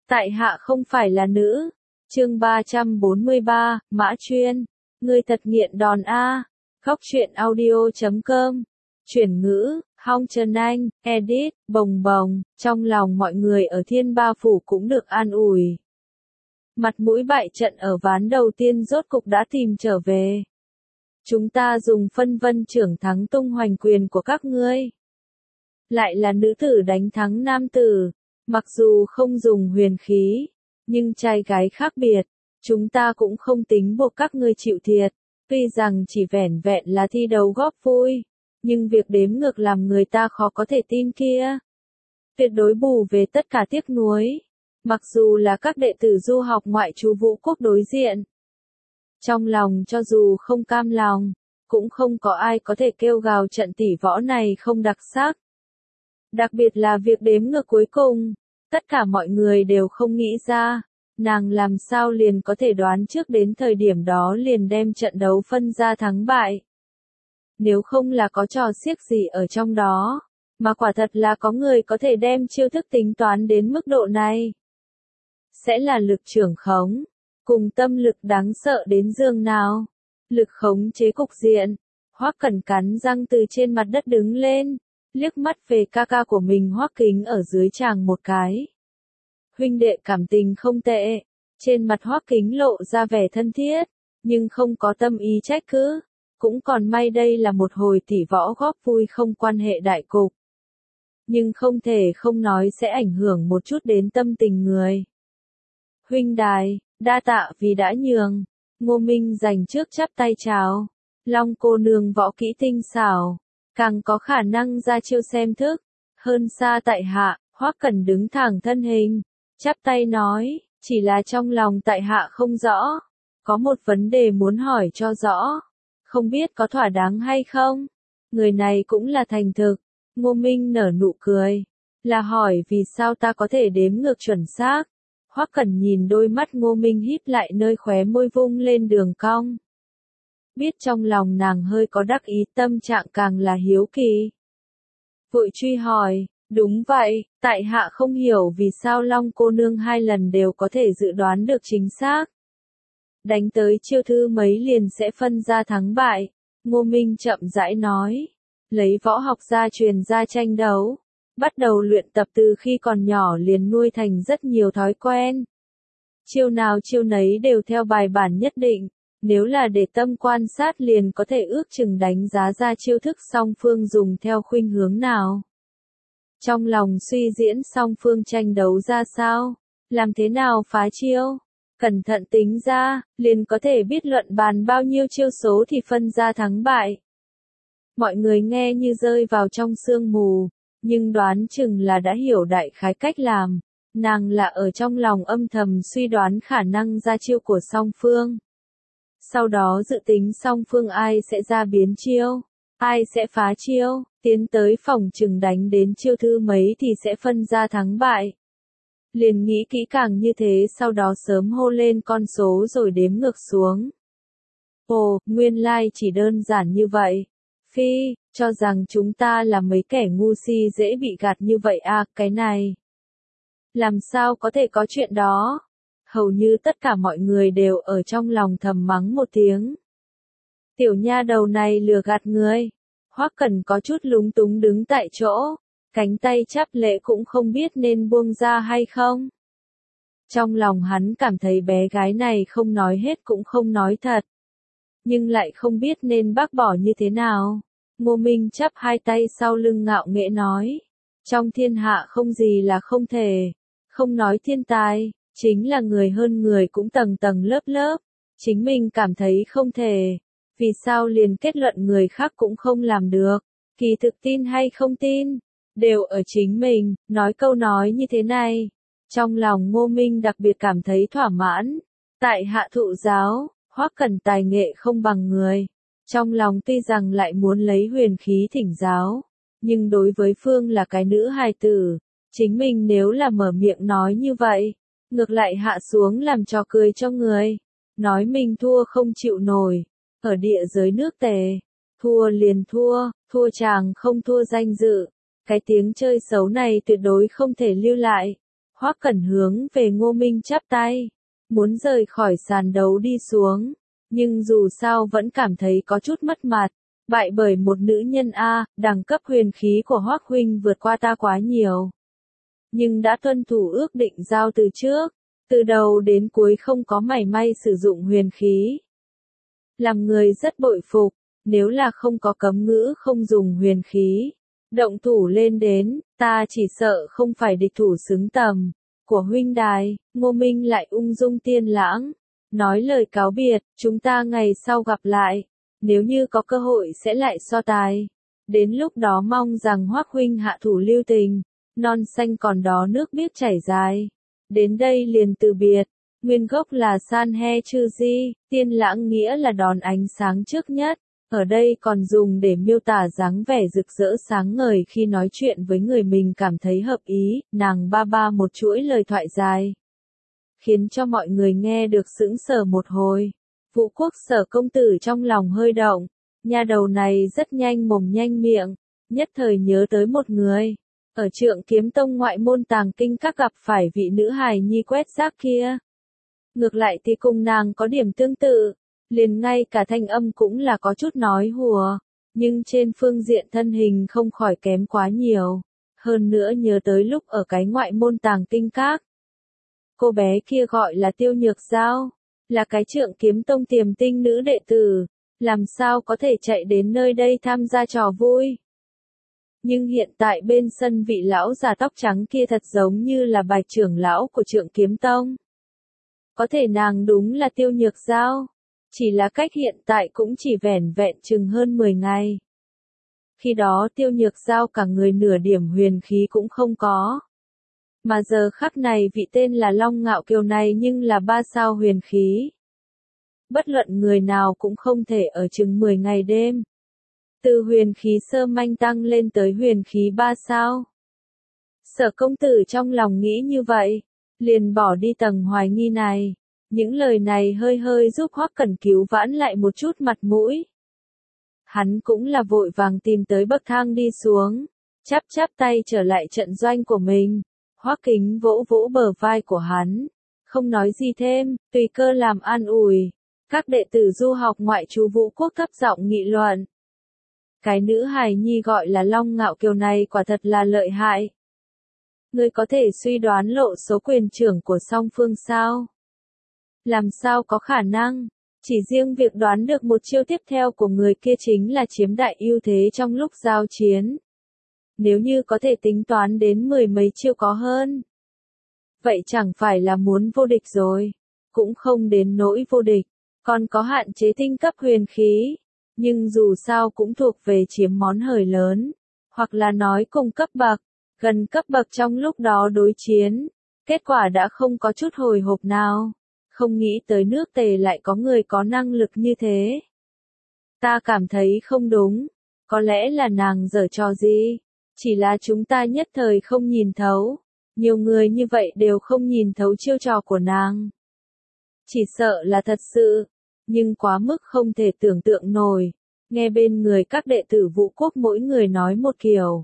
Tại hạ không phải là nữ. Chương 343, Mã Chuyên. Ngươi thật nghiện đòn a. Góc truyện audio.com. Chuyển ngữ, Hong Trần Anh, edit, bồng bồng, trong lòng mọi người ở Thiên Ba Phủ cũng được an ủi. Mặt mũi bại trận ở ván đầu tiên rốt cục đã tìm trở về. Chúng ta dùng phân vân trưởng thắng tung hoành quyền của các ngươi. Lại là nữ tử đánh thắng nam tử. Mặc dù không dùng huyền khí, nhưng trai gái khác biệt, chúng ta cũng không tính buộc các ngươi chịu thiệt. Tuy rằng chỉ vẻn vẹn là thi đấu góp vui, nhưng việc đếm ngược làm người ta khó có thể tin kia. Tuyệt đối bù về tất cả tiếc nuối. Mặc dù là các đệ tử du học ngoại trú Vũ Quốc đối diện. Trong lòng cho dù không cam lòng, cũng không có ai có thể kêu gào trận tỷ võ này không đặc sắc. Đặc biệt là việc đếm ngược cuối cùng, tất cả mọi người đều không nghĩ ra, nàng làm sao liền có thể đoán trước đến thời điểm đó liền đem trận đấu phân ra thắng bại. Nếu không là có trò xiếc gì ở trong đó, mà quả thật là có người có thể đem chiêu thức tính toán đến mức độ này. Sẽ là lực trưởng khống, cùng tâm lực đáng sợ đến giường nào. Lực khống chế cục diện, Hoắc Cẩn cắn răng từ trên mặt đất đứng lên. Liếc mắt về ca ca của mình Hoắc Kính ở dưới chàng một cái. Huynh đệ cảm tình không tệ. Trên mặt Hoắc Kính lộ ra vẻ thân thiết, nhưng không có tâm ý trách cứ. Cũng còn may đây là một hồi tỷ võ góp vui không quan hệ đại cục. Nhưng không thể không nói sẽ ảnh hưởng một chút đến tâm tình người. Huynh đài, đa tạ vì đã nhường. Ngô Minh dành trước chắp tay chào. Long cô nương võ kỹ tinh xảo, càng có khả năng ra chiêu xem thức, hơn xa tại hạ. Hoắc Cẩn đứng thẳng thân hình, chắp tay nói, chỉ là trong lòng tại hạ không rõ, có một vấn đề muốn hỏi cho rõ, không biết có thỏa đáng hay không. Người này cũng là thành thực. Ngô Minh nở nụ cười, là hỏi vì sao ta có thể đếm ngược chuẩn xác. Hoắc Cẩn nhìn đôi mắt Ngô Minh híp lại nơi khóe môi vung lên đường cong. Biết trong lòng nàng hơi có đắc ý, tâm trạng càng là hiếu kỳ. Vội truy hỏi, đúng vậy, tại hạ không hiểu vì sao Long cô nương hai lần đều có thể dự đoán được chính xác. Đánh tới chiêu thư mấy liền sẽ phân ra thắng bại. Ngô Minh chậm rãi nói, lấy võ học gia truyền ra tranh đấu. Bắt đầu luyện tập từ khi còn nhỏ liền nuôi thành rất nhiều thói quen. Chiêu nào chiêu nấy đều theo bài bản nhất định. Nếu là để tâm quan sát liền có thể ước chừng đánh giá ra chiêu thức song phương dùng theo khuynh hướng nào. Trong lòng suy diễn song phương tranh đấu ra sao, làm thế nào phá chiêu, cẩn thận tính ra, liền có thể biết luận bàn bao nhiêu chiêu số thì phân ra thắng bại. Mọi người nghe như rơi vào trong sương mù, nhưng đoán chừng là đã hiểu đại khái cách làm. Nàng là ở trong lòng âm thầm suy đoán khả năng ra chiêu của song phương. Sau đó dự tính song phương ai sẽ ra biến chiêu, ai sẽ phá chiêu, tiến tới phòng chừng đánh đến chiêu thư mấy thì sẽ phân ra thắng bại. Liền nghĩ kỹ càng như thế, sau đó sớm hô lên con số rồi đếm ngược xuống. Ồ, nguyên lai chỉ đơn giản như vậy. Phi, cho rằng chúng ta là mấy kẻ ngu si dễ bị gạt như vậy à, cái này. Làm sao có thể có chuyện đó? Hầu như tất cả mọi người đều ở trong lòng thầm mắng một tiếng. Tiểu nha đầu này lừa gạt người. Hoắc Cẩn có chút lúng túng đứng tại chỗ, cánh tay chắp lễ cũng không biết nên buông ra hay không. Trong lòng hắn cảm thấy bé gái này không nói hết cũng không nói thật, nhưng lại không biết nên bác bỏ như thế nào. Ngô Minh chắp hai tay sau lưng ngạo nghễ nói, trong thiên hạ không gì là không thể, không nói thiên tài. Chính là người hơn người cũng tầng tầng lớp lớp, chính mình cảm thấy không thể, vì sao liền kết luận người khác cũng không làm được. Kỳ thực tin hay không tin, đều ở chính mình. Nói câu nói như thế này, trong lòng Ngô Minh đặc biệt cảm thấy thỏa mãn. Tại hạ thụ giáo, Hoắc Cẩn tài nghệ không bằng người, trong lòng tuy rằng lại muốn lấy huyền khí thỉnh giáo, nhưng đối với phương là cái nữ hài tử, chính mình nếu là mở miệng nói như vậy, ngược lại hạ xuống làm trò cười cho người, nói mình thua không chịu nổi. Ở địa giới nước Tề, thua liền thua, thua chàng không thua danh dự. Cái tiếng chơi xấu này tuyệt đối không thể lưu lại. Hoắc Cẩn hướng về Ngô Minh chắp tay, muốn rời khỏi sàn đấu đi xuống, nhưng dù sao vẫn cảm thấy có chút mất mặt, bại bởi một nữ nhân a, đẳng cấp huyền khí của Hoắc huynh vượt qua ta quá nhiều. Nhưng đã tuân thủ ước định giao từ trước, từ đầu đến cuối không có mảy may sử dụng huyền khí. Làm người rất bội phục, nếu là không có cấm ngữ không dùng huyền khí, động thủ lên đến, ta chỉ sợ không phải địch thủ xứng tầm của huynh đài. Ngô Minh lại ung dung tiên lãng, nói lời cáo biệt, chúng ta ngày sau gặp lại, nếu như có cơ hội sẽ lại so tài. Đến lúc đó mong rằng Hoắc huynh hạ thủ lưu tình, non xanh còn đó nước biếc chảy dài. Đến đây liền từ biệt, nguyên gốc là San He Chư Di, tiên lãng nghĩa là đón ánh sáng trước nhất. Ở đây còn dùng để miêu tả dáng vẻ rực rỡ sáng ngời khi nói chuyện với người mình cảm thấy hợp ý, nàng ba ba một chuỗi lời thoại dài, khiến cho mọi người nghe được sững sờ một hồi. Vũ Quốc Sở công tử trong lòng hơi động, nha đầu này rất nhanh mồm nhanh miệng, nhất thời nhớ tới một người, ở Trượng Kiếm Tông ngoại môn tàng kinh các gặp phải vị nữ hài nhi quét rác kia. Ngược lại thì cùng nàng có điểm tương tự, liền ngay cả thanh âm cũng là có chút nói hùa, nhưng trên phương diện thân hình không khỏi kém quá nhiều. Hơn nữa nhớ tới lúc ở cái ngoại môn tàng kinh các, cô bé kia gọi là Tiêu Nhược Giao, là cái Trượng Kiếm Tông tiềm tinh nữ đệ tử, làm sao có thể chạy đến nơi đây tham gia trò vui. Nhưng hiện tại bên sân vị lão già tóc trắng kia thật giống như là Bạch trưởng lão của Trượng Kiếm Tông. Có thể nàng đúng là Tiêu Nhược Giao, chỉ là cách hiện tại cũng chỉ vẻn vẹn chừng hơn 10 ngày. Khi đó Tiêu Nhược Giao cả người nửa điểm huyền khí cũng không có. Mà giờ khắc này vị tên là Long Ngạo Kiều này nhưng là 3 sao huyền khí. Bất luận người nào cũng không thể ở chừng 10 ngày đêm. Từ huyền khí sơ manh tăng lên tới huyền khí 3 sao. Sở công tử trong lòng nghĩ như vậy, liền bỏ đi tầng hoài nghi này. Những lời này hơi hơi giúp Hoắc Cẩn cứu vãn lại một chút mặt mũi. Hắn cũng là vội vàng tìm tới bậc thang đi xuống, chắp tay trở lại trận doanh của mình. Hoắc Kính vỗ vỗ bờ vai của hắn, không nói gì thêm, tùy cơ làm an ủi. Các đệ tử du học ngoại trú Vũ Quốc thấp giọng nghị luận. Cái nữ hài nhi gọi là Long Ngạo Kiều này quả thật là lợi hại. Ngươi có thể suy đoán lộ số quyền trưởng của song phương sao? Làm sao có khả năng? Chỉ riêng việc đoán được một chiêu tiếp theo của người kia chính là chiếm đại ưu thế trong lúc giao chiến. Nếu như có thể tính toán đến 10 mấy chiêu có hơn, vậy chẳng phải là muốn vô địch rồi. Cũng không đến nỗi vô địch, còn có hạn chế tinh cấp huyền khí. Nhưng dù sao cũng thuộc về chiếm món hời lớn, hoặc là nói cùng cấp bậc, gần cấp bậc trong lúc đó đối chiến. Kết quả đã không có chút hồi hộp nào. Không nghĩ tới nước Tề lại có người có năng lực như thế. Ta cảm thấy không đúng, có lẽ là nàng giở trò gì, chỉ là chúng ta nhất thời không nhìn thấu, nhiều người như vậy đều không nhìn thấu chiêu trò của nàng. Chỉ sợ là thật sự, nhưng quá mức không thể tưởng tượng nổi, nghe bên người các đệ tử Vũ Quốc mỗi người nói một kiểu.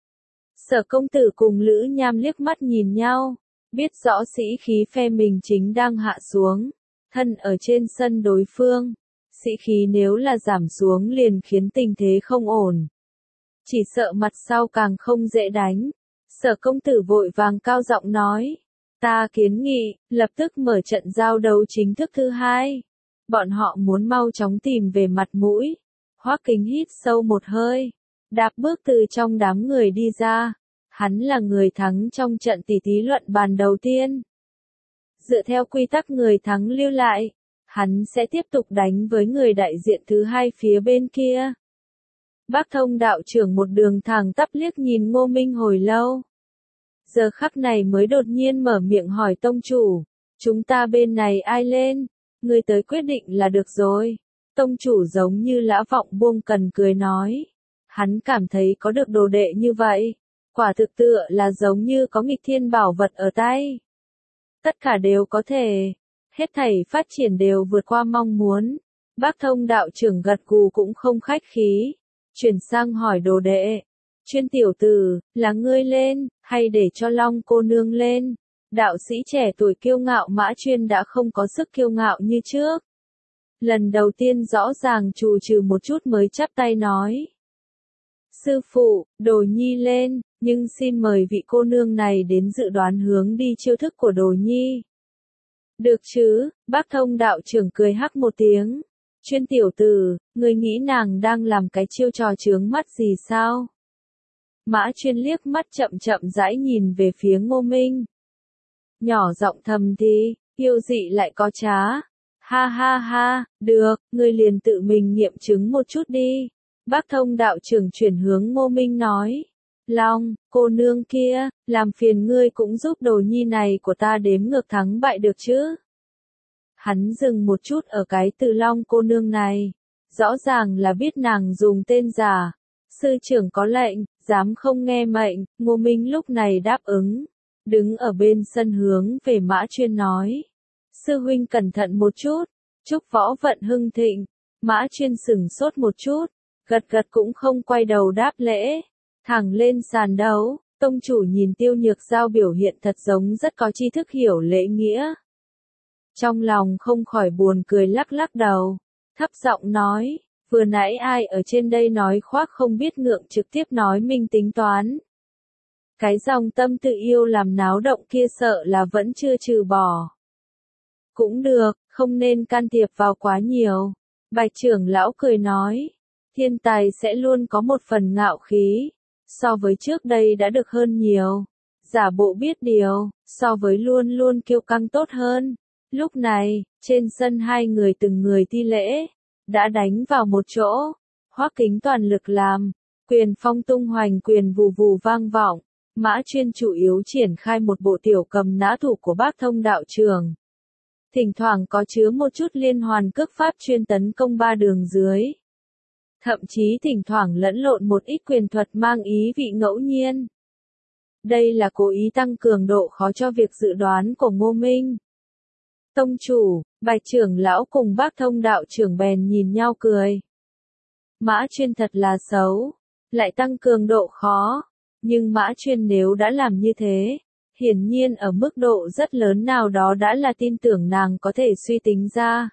Sở công tử cùng Lữ Nham liếc mắt nhìn nhau. Biết rõ sĩ khí phe mình chính đang hạ xuống, thân ở trên sân đối phương, sĩ khí nếu là giảm xuống liền khiến tình thế không ổn. Chỉ sợ mặt sau càng không dễ đánh. Sở công tử vội vàng cao giọng nói, ta kiến nghị, lập tức mở trận giao đấu chính thức thứ hai. Bọn họ muốn mau chóng tìm về mặt mũi. Hoắc Kính hít sâu một hơi, đạp bước từ trong đám người đi ra. Hắn là người thắng trong trận tỷ thí luận bàn đầu tiên. Dựa theo quy tắc người thắng lưu lại, hắn sẽ tiếp tục đánh với người đại diện thứ hai phía bên kia. Bác Thông đạo trưởng một đường thẳng tắp liếc nhìn Ngô Minh hồi lâu. Giờ khắc này mới đột nhiên mở miệng hỏi tông chủ, chúng ta bên này ai lên, người tới quyết định là được rồi. Tông chủ giống như lã vọng buông cần cười nói. Hắn cảm thấy có được đồ đệ như vậy. Quả thực tựa là giống như có nghịch thiên bảo vật ở tay. Tất cả đều có thể. Hết thảy phát triển đều vượt qua mong muốn. Bác Thông đạo trưởng gật gù cũng không khách khí. Chuyển sang hỏi đồ đệ. Chuyên tiểu tử, là ngươi lên, hay để cho Long cô nương lên? Đạo sĩ trẻ tuổi kiêu ngạo Mã Chuyên đã không có sức kiêu ngạo như trước. Lần đầu tiên rõ ràng trù trừ một chút mới chắp tay nói. Sư phụ, Đồ Nhi lên, nhưng xin mời vị cô nương này đến dự đoán hướng đi chiêu thức của Đồ Nhi. Được chứ, Bác Thông đạo trưởng cười hắc một tiếng. Chuyên tiểu tử, người nghĩ nàng đang làm cái chiêu trò chướng mắt gì sao? Mã Chuyên liếc mắt chậm chậm rãi nhìn về phía Ngô Minh. Nhỏ giọng thầm thì, yêu dị lại có trá. Ha ha ha, được, ngươi liền tự mình nghiệm chứng một chút đi. Bác Thông đạo trưởng chuyển hướng Ngô Minh nói. Long, cô nương kia, làm phiền ngươi cũng giúp Đồ Nhi này của ta đếm ngược thắng bại được chứ? Hắn dừng một chút ở cái từ Long cô nương này. Rõ ràng là biết nàng dùng tên giả. Sư trưởng có lệnh, dám không nghe mệnh, Ngô Minh lúc này đáp ứng. Đứng ở bên sân hướng về Mã Chuyên nói. Sư huynh cẩn thận một chút, chúc võ vận hưng thịnh. Mã Chuyên sửng sốt một chút, gật gật cũng không quay đầu đáp lễ. Thẳng lên sàn đấu, tông chủ nhìn Tiêu Nhược Giao biểu hiện thật giống rất có tri thức hiểu lễ nghĩa. Trong lòng không khỏi buồn cười lắc lắc đầu, thấp giọng nói, vừa nãy ai ở trên đây nói khoác không biết ngượng trực tiếp nói minh tính toán. Cái dòng tâm tự yêu làm náo động kia sợ là vẫn chưa trừ bỏ. Cũng được, không nên can thiệp vào quá nhiều. Bạch trưởng lão cười nói, thiên tài sẽ luôn có một phần ngạo khí, so với trước đây đã được hơn nhiều. Giả bộ biết điều, so với luôn luôn kiêu căng tốt hơn. Lúc này, trên sân hai người từng người thi lễ, đã đánh vào một chỗ. Hoắc Kính toàn lực làm, quyền phong tung hoành quyền vù vù vang vọng. Mã Chuyên chủ yếu triển khai một bộ tiểu cầm nã thủ của Bác Thông đạo trường. Thỉnh thoảng có chứa một chút liên hoàn cước pháp chuyên tấn công ba đường dưới. Thậm chí thỉnh thoảng lẫn lộn một ít quyền thuật mang ý vị ngẫu nhiên. Đây là cố ý tăng cường độ khó cho việc dự đoán của Ngô Minh. Tông chủ, Bạch trưởng lão cùng Bác Thông đạo trưởng bèn nhìn nhau cười. Mã Chuyên thật là xấu, lại tăng cường độ khó. Nhưng Mã Chuyên nếu đã làm như thế, hiển nhiên ở mức độ rất lớn nào đó đã là tin tưởng nàng có thể suy tính ra.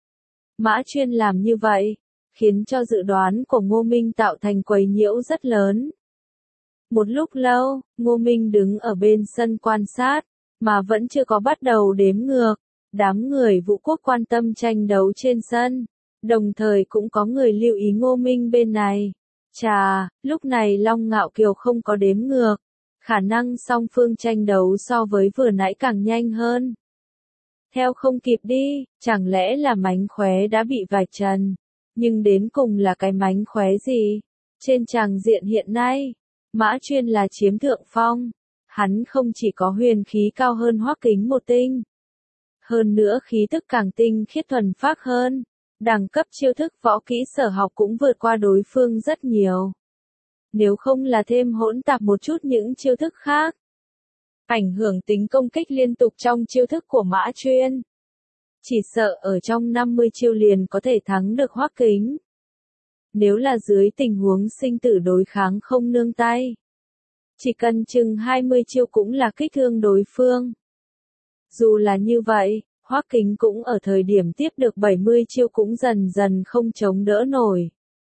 Mã Chuyên làm như vậy, khiến cho dự đoán của Ngô Minh tạo thành quấy nhiễu rất lớn. Một lúc lâu, Ngô Minh đứng ở bên sân quan sát, mà vẫn chưa có bắt đầu đếm ngược. Đám người Vũ Quốc quan tâm tranh đấu trên sân, đồng thời cũng có người lưu ý Ngô Minh bên này. Chà, lúc này Long Ngạo Kiều không có đếm ngược, khả năng song phương tranh đấu so với vừa nãy càng nhanh hơn. Theo không kịp đi, chẳng lẽ là mánh khóe đã bị vạch trần, nhưng đến cùng là cái mánh khóe gì? Trên tràng diện hiện nay, Mã Chuyên là chiếm thượng phong, hắn không chỉ có huyền khí cao hơn Hoắc Kính một tinh, hơn nữa khí tức càng tinh khiết thuần phác hơn. Đẳng cấp chiêu thức võ kỹ sở học cũng vượt qua đối phương rất nhiều. Nếu không là thêm hỗn tạp một chút những chiêu thức khác, ảnh hưởng tính công kích liên tục trong chiêu thức của Mã Chuyên, chỉ sợ ở trong 50 chiêu liền có thể thắng được Hoắc Kính. Nếu là dưới tình huống sinh tử đối kháng không nương tay, chỉ cần chừng 20 chiêu cũng là kích thương đối phương. Dù là như vậy, Hoắc Kính cũng ở thời điểm tiếp được 70 chiêu cũng dần dần không chống đỡ nổi.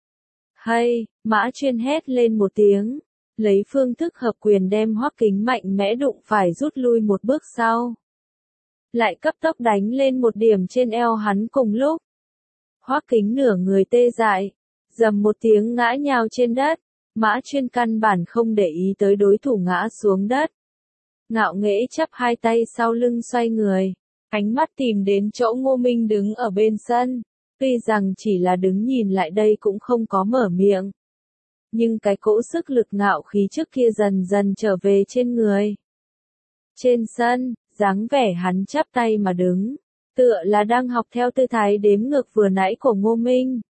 Hay, Mã Chuyên hét lên một tiếng, lấy phương thức hợp quyền đem Hoắc Kính mạnh mẽ đụng phải rút lui một bước sau. Lại cấp tốc đánh lên một điểm trên eo hắn cùng lúc. Hoắc Kính nửa người tê dại, dầm một tiếng ngã nhào trên đất, Mã Chuyên căn bản không để ý tới đối thủ ngã xuống đất. Ngạo nghễ chắp hai tay sau lưng xoay người. Ánh mắt tìm đến chỗ Ngô Minh đứng ở bên sân, tuy rằng chỉ là đứng nhìn lại đây cũng không có mở miệng. Nhưng cái cỗ sức lực ngạo khí trước kia dần dần trở về trên người. Trên sân, dáng vẻ hắn chắp tay mà đứng, tựa là đang học theo tư thái đếm ngược vừa nãy của Ngô Minh.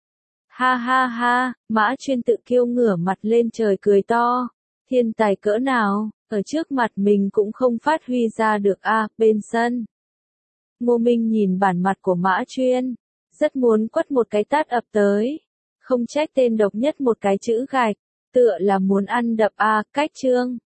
Ha ha ha, Mã Chuyên tự kiêu ngửa mặt lên trời cười to, thiên tài cỡ nào, ở trước mặt mình cũng không phát huy ra được bên sân. Ngô Minh nhìn bản mặt của Mã Chuyên, rất muốn quất một cái tát ập tới. Không trách tên độc nhất một cái chữ gạch, tựa là muốn ăn đập cách chương.